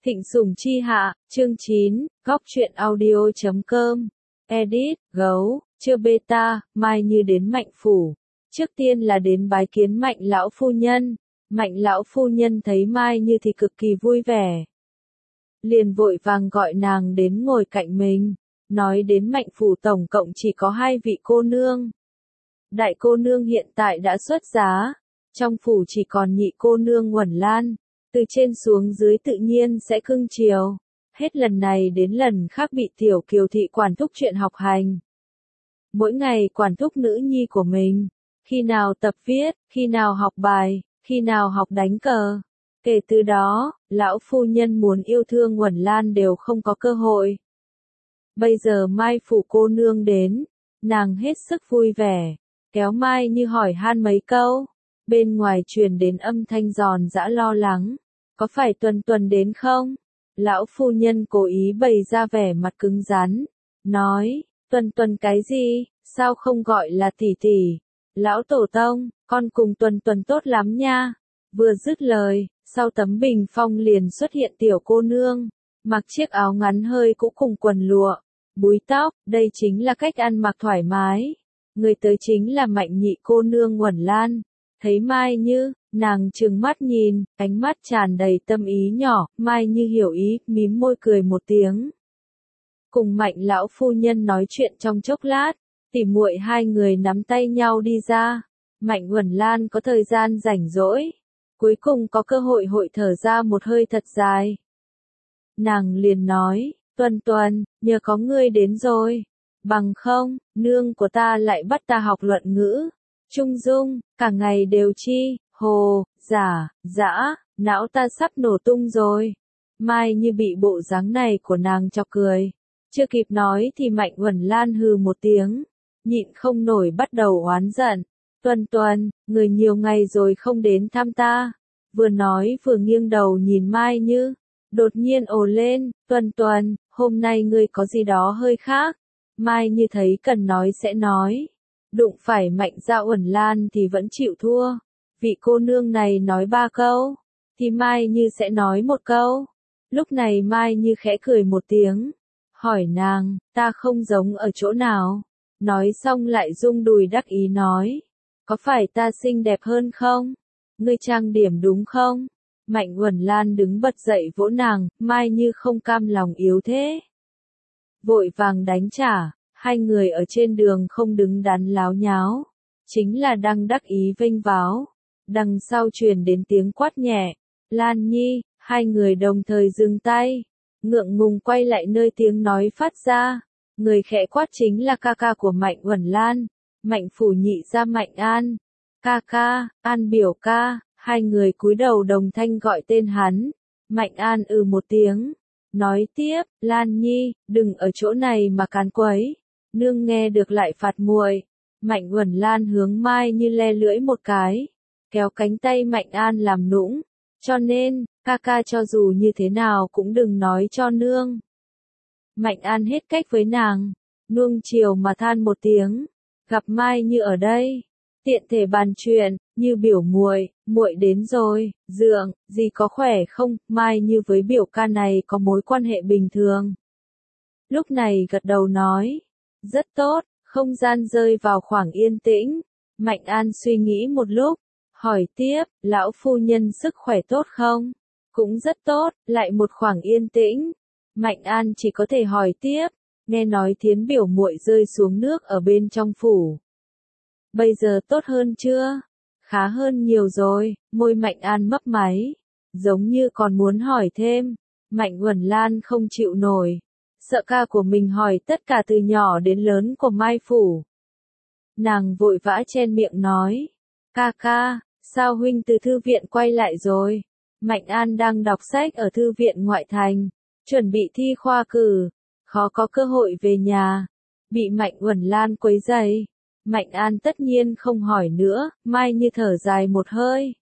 Thịnh Sủng Chi Hạ, chương 9, góc truyện audio.com, edit, gấu, chưa beta, Mai Như đến Mạnh Phủ. Trước tiên là đến bái kiến Mạnh lão phu nhân. Mạnh lão phu nhân thấy Mai Như thì cực kỳ vui vẻ. Liền vội vàng gọi nàng đến ngồi cạnh mình, nói đến Mạnh Phủ tổng cộng chỉ có 2 vị cô nương. Đại cô nương hiện tại đã xuất giá, trong phủ chỉ còn nhị cô nương Uẩn Lan. Từ trên xuống dưới tự nhiên sẽ cưng chiều. Hết lần này đến lần khác bị tiểu Kiều thị quản thúc chuyện học hành. Mỗi ngày quản thúc nữ nhi của mình. Khi nào tập viết, khi nào học bài, khi nào học đánh cờ. Kể từ đó, lão phu nhân muốn yêu thương Uẩn Lan đều không có cơ hội. Bây giờ Mai Phủ cô nương đến, nàng hết sức vui vẻ, kéo Mai Như hỏi han mấy câu. Bên ngoài truyền đến âm thanh giòn giã lo lắng. Có phải Tuần Tuần đến không? Lão phu nhân cố ý bày ra vẻ mặt cứng rắn. Nói, Tuần Tuần cái gì? Sao không gọi là tỷ tỷ? Lão tổ tông, con cùng Tuần Tuần tốt lắm nha. Vừa dứt lời, sau tấm bình phong liền xuất hiện tiểu cô nương. Mặc chiếc áo ngắn hơi cũ cùng quần lụa. Búi tóc, đây chính là cách ăn mặc thoải mái. Người tới chính là Mạnh nhị cô nương Uẩn Lan. Thấy Mai Như, nàng trừng mắt nhìn, ánh mắt tràn đầy tâm ý nhỏ, Mai Như hiểu ý, mím môi cười một tiếng. Cùng Mạnh lão phu nhân nói chuyện trong chốc lát, tỉ muội hai người nắm tay nhau đi ra. Mạnh Uẩn Lan có thời gian rảnh rỗi, cuối cùng có cơ hội hội thở ra một hơi thật dài. Nàng liền nói, Tuần Tuần, nhờ có ngươi đến rồi, bằng không, nương của ta lại bắt ta học luận ngữ. Trung dung, cả ngày đều chi, hồ, giả, dã, não ta sắp nổ tung rồi. Mai Như bị bộ dáng này của nàng chọc cười. Chưa kịp nói thì Mạnh Uẩn Lan hừ một tiếng, nhịn không nổi bắt đầu oán giận. Tuần Tuần, người nhiều ngày rồi không đến thăm ta. Vừa nói vừa nghiêng đầu nhìn Mai Như, đột nhiên ồ lên, Tuần Tuần, hôm nay ngươi có gì đó hơi khác. Mai Như thấy cần nói sẽ nói. Đụng phải Mạnh gia Uẩn Lan thì vẫn chịu thua. Vị cô nương này nói 3 câu, thì Mai Như sẽ nói 1 câu. Lúc này Mai Như khẽ cười một tiếng, hỏi nàng, ta không giống ở chỗ nào. Nói xong lại rung đùi đắc ý nói, có phải ta xinh đẹp hơn không? Ngươi trang điểm đúng không? Mạnh Uẩn Lan đứng bật dậy vỗ nàng, Mai Như không cam lòng yếu thế. Vội vàng đánh trả. Hai người ở trên đường không đứng đắn láo nháo, chính là đang đắc ý vênh váo. Đằng sau truyền đến tiếng quát nhẹ, Lan Nhi, hai người đồng thời dừng tay, ngượng ngùng quay lại nơi tiếng nói phát ra. Người khẽ quát chính là ca ca của Mạnh Uẩn Lan, Mạnh Phủ nhị gia Mạnh An. Ca ca, An biểu ca, hai người cúi đầu đồng thanh gọi tên hắn. Mạnh An một tiếng, nói tiếp, Lan Nhi, đừng ở chỗ này mà càn quấy. Nương nghe được lại phạt muội. Mạnh Uẩn Lan hướng Mai Như le lưỡi một cái, kéo cánh tay Mạnh An làm nũng. Cho nên, ca ca cho dù như thế nào cũng đừng nói cho nương. Mạnh An hết cách với nàng, nuông chiều mà than một tiếng. Gặp Mai Như ở đây, tiện thể bàn chuyện, Như biểu muội, muội đến rồi, dượng, gì có khỏe không? Mai Như với biểu ca này có mối quan hệ bình thường. Lúc này gật đầu nói. Rất tốt, không gian rơi vào khoảng yên tĩnh. Mạnh An suy nghĩ một lúc, hỏi tiếp, lão phu nhân sức khỏe tốt không? Cũng rất tốt, lại một khoảng yên tĩnh. Mạnh An chỉ có thể hỏi tiếp, nghe nói Thiến biểu muội rơi xuống nước ở bên trong phủ. Bây giờ tốt hơn chưa? Khá hơn nhiều rồi, môi Mạnh An mấp máy, giống như còn muốn hỏi thêm. Mạnh Uẩn Lan không chịu nổi. Sợ ca của mình hỏi tất cả từ nhỏ đến lớn của Mai Phủ. Nàng vội vã chen miệng nói, ca ca, sao huynh từ thư viện quay lại rồi? Mạnh An đang đọc sách ở thư viện ngoại thành, chuẩn bị thi khoa cử, khó có cơ hội về nhà, bị Mạnh Uẩn Lan quấy rầy. Mạnh An tất nhiên không hỏi nữa, Mai Như thở dài một hơi.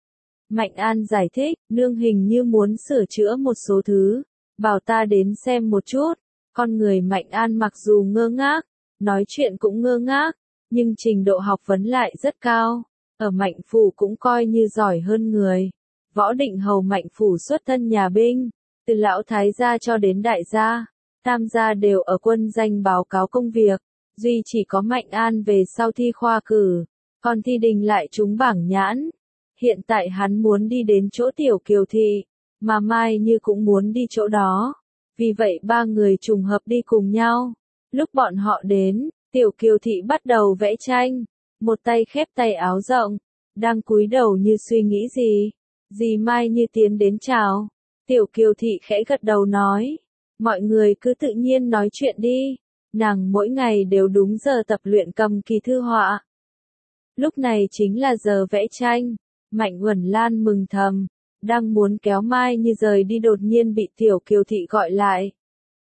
Mạnh An giải thích, nương hình như muốn sửa chữa một số thứ. Bảo ta đến xem một chút. Con người Mạnh An mặc dù ngơ ngác, nói chuyện cũng ngơ ngác, nhưng trình độ học vấn lại rất cao. Ở Mạnh Phủ cũng coi như giỏi hơn người. Võ Định Hầu Mạnh Phủ xuất thân nhà binh, từ lão thái gia cho đến đại gia, tam gia đều ở quân danh báo cáo công việc, duy chỉ có Mạnh An về sau thi khoa cử, còn thi đình lại trúng bảng nhãn. Hiện tại hắn muốn đi đến chỗ Tiểu Kiều Thị, mà Mai Như cũng muốn đi chỗ đó, vì vậy ba người trùng hợp đi cùng nhau. Lúc bọn họ đến, Tiểu Kiều Thị bắt đầu vẽ tranh, một tay khép tay áo rộng, đang cúi đầu như suy nghĩ gì. Dì Mai Như tiến đến chào, Tiểu Kiều Thị khẽ gật đầu nói, mọi người cứ tự nhiên nói chuyện đi, nàng mỗi ngày đều đúng giờ tập luyện cầm kỳ thư họa. Lúc này chính là giờ vẽ tranh, Mạnh Uẩn Lan mừng thầm, đang muốn kéo Mai Như rời đi đột nhiên bị Tiểu Kiều Thị gọi lại.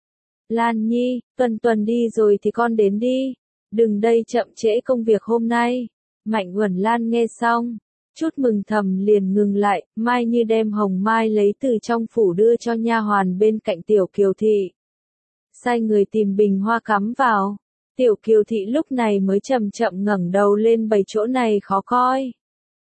Lan Nhi, tuần đi rồi thì con đến đi, đừng đây chậm trễ công việc hôm nay. Mạnh Uẩn Lan nghe xong, chút mừng thầm liền ngừng lại, Mai Như đem hồng mai lấy từ trong phủ đưa cho nha hoàn bên cạnh Tiểu Kiều Thị. Sai người tìm bình hoa cắm vào, Tiểu Kiều Thị lúc này mới chậm chậm ngẩng đầu lên bày chỗ này khó coi.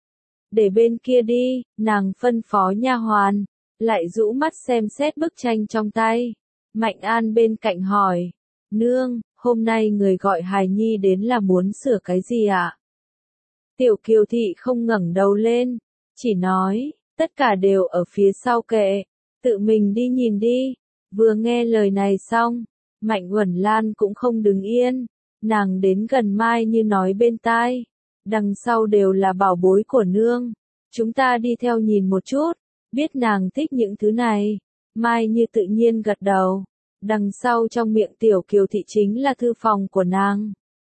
Để bên kia đi, nàng phân phó nha hoàn, lại rũ mắt xem xét bức tranh trong tay. Mạnh An bên cạnh hỏi, nương, hôm nay người gọi hài nhi đến là muốn sửa cái gì ạ? Tiểu Kiều Thị không ngẩng đầu lên, chỉ nói, tất cả đều ở phía sau kệ, tự mình đi nhìn đi. Vừa nghe lời này xong, Mạnh Uẩn Lan cũng không đứng yên, nàng đến gần Mai Như nói bên tai, đằng sau đều là bảo bối của nương, chúng ta đi theo nhìn một chút, biết nàng thích những thứ này. Mai Như tự nhiên gật đầu, đằng sau trong miệng Tiểu Kiều Thị chính là thư phòng của nàng.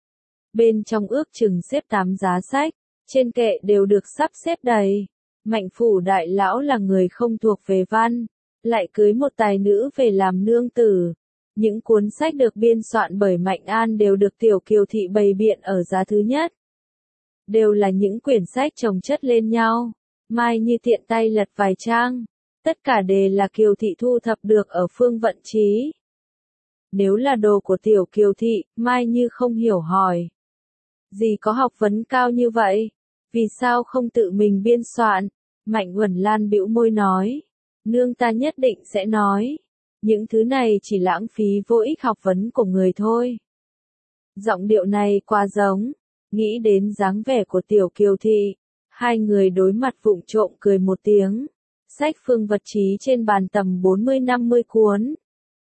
Bên trong ước chừng xếp 8 giá sách, trên kệ đều được sắp xếp đầy. Mạnh phủ đại lão là người không thuộc về văn, lại cưới một tài nữ về làm nương tử. Những cuốn sách được biên soạn bởi Mạnh An đều được Tiểu Kiều Thị bày biện ở giá thứ nhất. Đều là những quyển sách chồng chất lên nhau. Mai Như tiện tay lật vài trang. Tất cả đều là Kiều Thị thu thập được ở Phương Vận Chí. Nếu là đồ của Tiểu Kiều Thị, Mai Như không hiểu hỏi. Dì có học vấn cao như vậy, vì sao không tự mình biên soạn? Mạnh Uẩn Lan bĩu môi nói, nương ta nhất định sẽ nói, những thứ này chỉ lãng phí vô ích học vấn của người thôi. Giọng điệu này quá giống, nghĩ đến dáng vẻ của Tiểu Kiều Thị, hai người đối mặt vụng trộm cười một tiếng. Sách Phương Vật Chí trên bàn tầm 40-50 cuốn.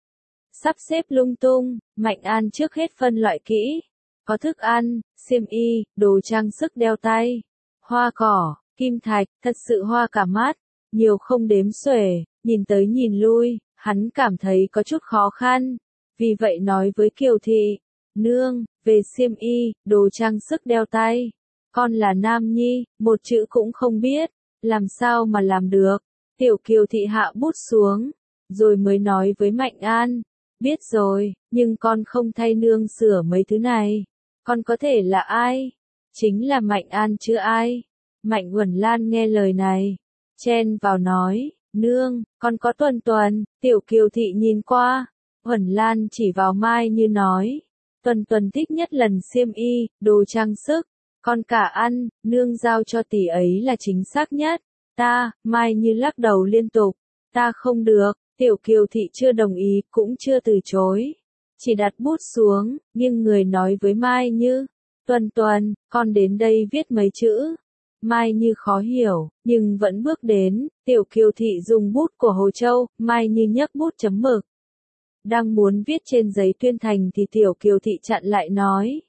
Sắp xếp lung tung, Mạnh An trước hết phân loại kỹ. Có thức ăn, xiêm y, đồ trang sức đeo tay, hoa cỏ, kim thạch, thật sự hoa cả mắt, nhiều không đếm xuể, nhìn tới nhìn lui, hắn cảm thấy có chút khó khăn. Vì vậy nói với Kiều Thị, nương, về xiêm y, đồ trang sức đeo tay, con là nam nhi, một chữ cũng không biết, làm sao mà làm được. Tiểu Kiều Thị hạ bút xuống, rồi mới nói với Mạnh An, biết rồi, nhưng con không thay nương sửa mấy thứ này. Con có thể là ai? Chính là Mạnh An chứ ai? Mạnh Uẩn Lan nghe lời này, chen vào nói, nương, con có Tuần. Tiểu Kiều Thị nhìn qua, Uẩn Lan chỉ vào Mai Như nói, Tuần thích nhất lần xiêm y, đồ trang sức, con cả ăn, nương giao cho tỷ ấy là chính xác nhất. Ta, Mai Như lắc đầu liên tục, ta không được. Tiểu Kiều Thị chưa đồng ý, cũng chưa từ chối. Chỉ đặt bút xuống, nhưng người nói với Mai Như, Tuần, con đến đây viết mấy chữ. Mai Như khó hiểu, nhưng vẫn bước đến, Tiểu Kiều Thị dùng bút của Hồ Châu, Mai Như nhấc bút chấm mực. Đang muốn viết trên giấy tuyên thành thì Tiểu Kiều Thị chặn lại nói.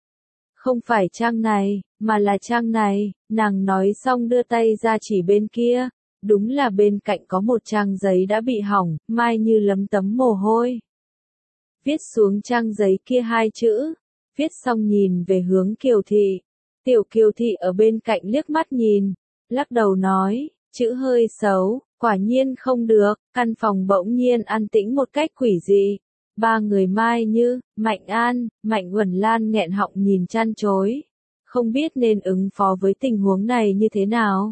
Không phải trang này, mà là trang này, nàng nói xong đưa tay ra chỉ bên kia. Đúng là bên cạnh có một trang giấy đã bị hỏng, Mai Như lấm tấm mồ hôi. Viết xuống trang giấy kia hai chữ, viết xong nhìn về hướng Kiều Thị. Tiểu Kiều Thị ở bên cạnh liếc mắt nhìn, lắc đầu nói, chữ hơi xấu, quả nhiên không được. Căn phòng bỗng nhiên an tĩnh một cách quỷ dị. Ba người Mai Như, Mạnh An, Mạnh Uẩn Lan nghẹn họng nhìn chăn chối, không biết nên ứng phó với tình huống này như thế nào.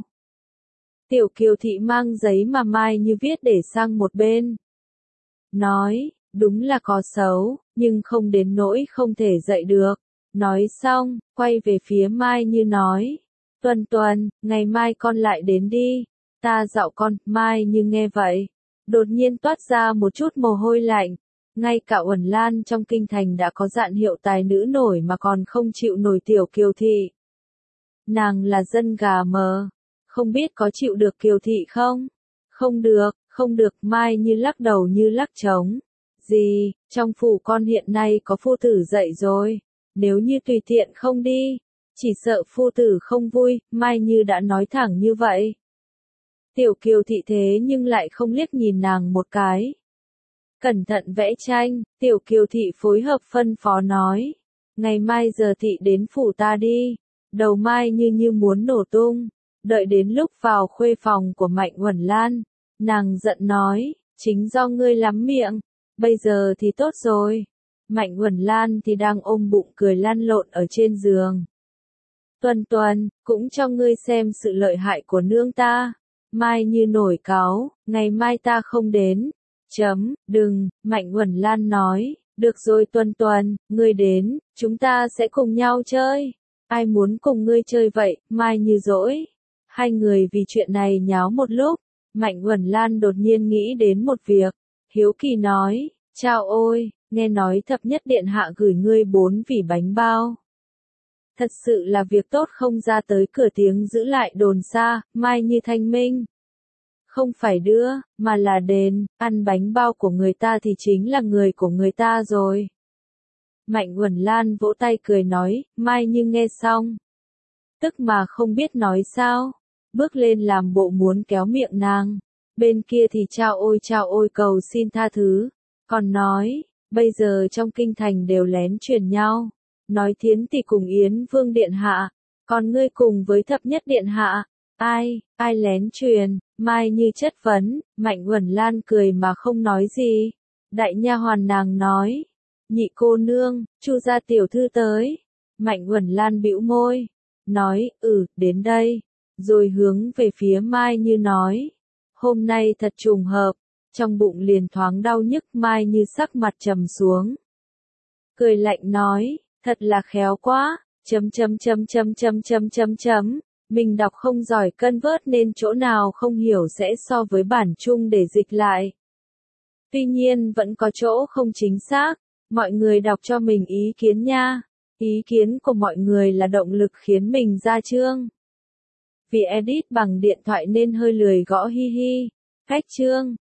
Tiểu Kiều Thị mang giấy mà Mai Như viết để sang một bên. Nói, đúng là có xấu, nhưng không đến nỗi không thể dạy được. Nói xong, quay về phía Mai Như nói, Tuần, ngày mai con lại đến đi, ta dạo con. Mai Như nghe vậy, đột nhiên toát ra một chút mồ hôi lạnh. Ngay cả Uẩn Lan trong kinh thành đã có dạn hiệu tài nữ nổi mà còn không chịu nổi Tiểu Kiều Thị. Nàng là dân gà mờ, không biết có chịu được Kiều Thị không? Không được, Mai Như lắc đầu như lắc trống. Gì, trong phủ con hiện nay có phu tử dậy rồi, nếu như tùy tiện không đi, chỉ sợ phu tử không vui, Mai Như đã nói thẳng như vậy. Tiểu Kiều Thị thế nhưng lại không liếc nhìn nàng một cái. Cẩn thận vẽ tranh, Tiểu Kiều Thị phối hợp phân phó nói. Ngày mai giờ thị đến phủ ta đi. Đầu Mai như muốn nổ tung. Đợi đến lúc vào khuê phòng của Mạnh Uẩn Lan, nàng giận nói, chính do ngươi lắm miệng, bây giờ thì tốt rồi. Mạnh Uẩn Lan thì đang ôm bụng cười lăn lộn ở trên giường. Tuần, cũng cho ngươi xem sự lợi hại của nương ta. Mai Như nổi cáu, ngày mai ta không đến. Đừng, Mạnh Uẩn Lan nói, được rồi Tuần, ngươi đến, chúng ta sẽ cùng nhau chơi. Ai muốn cùng ngươi chơi vậy, Mai Như dỗi. Hai người vì chuyện này nháo một lúc, Mạnh Uẩn Lan đột nhiên nghĩ đến một việc. Hiếu kỳ nói, chao ôi, nghe nói thập nhất điện hạ gửi ngươi 4 vỉ bánh bao. Thật sự là việc tốt không ra tới cửa tiếng giữ lại đồn xa, Mai Như thanh minh. Không phải đưa, mà là đền, ăn bánh bao của người ta thì chính là người của người ta rồi. Mạnh Uẩn Lan vỗ tay cười nói, Mai Như nghe xong. Tức mà không biết nói sao, bước lên làm bộ muốn kéo miệng nàng. Bên kia thì chao ôi cầu xin tha thứ. Còn nói, bây giờ trong kinh thành đều lén truyền nhau. Nói Thiến tỷ cùng Yến Vương Điện Hạ, còn ngươi cùng với thập nhất Điện Hạ. Ai lén truyền, Mai Như chất vấn, Mạnh Uẩn Lan cười mà không nói gì. Đại nha hoàn nàng nói, nhị cô nương, Chu gia tiểu thư tới. Mạnh Uẩn Lan bĩu môi, nói, đến đây. Rồi hướng về phía Mai Như nói, hôm nay thật trùng hợp, trong bụng liền thoáng đau nhức. Mai Như sắc mặt trầm xuống. Cười lạnh nói, thật là khéo quá, mình đọc không giỏi cân vớt nên chỗ nào không hiểu sẽ so với bản chung để dịch lại. Tuy nhiên vẫn có chỗ không chính xác, mọi người đọc cho mình ý kiến nha. Ý kiến của mọi người là động lực khiến mình ra chương. Vì edit bằng điện thoại nên hơi lười gõ hi hi. Cách chương.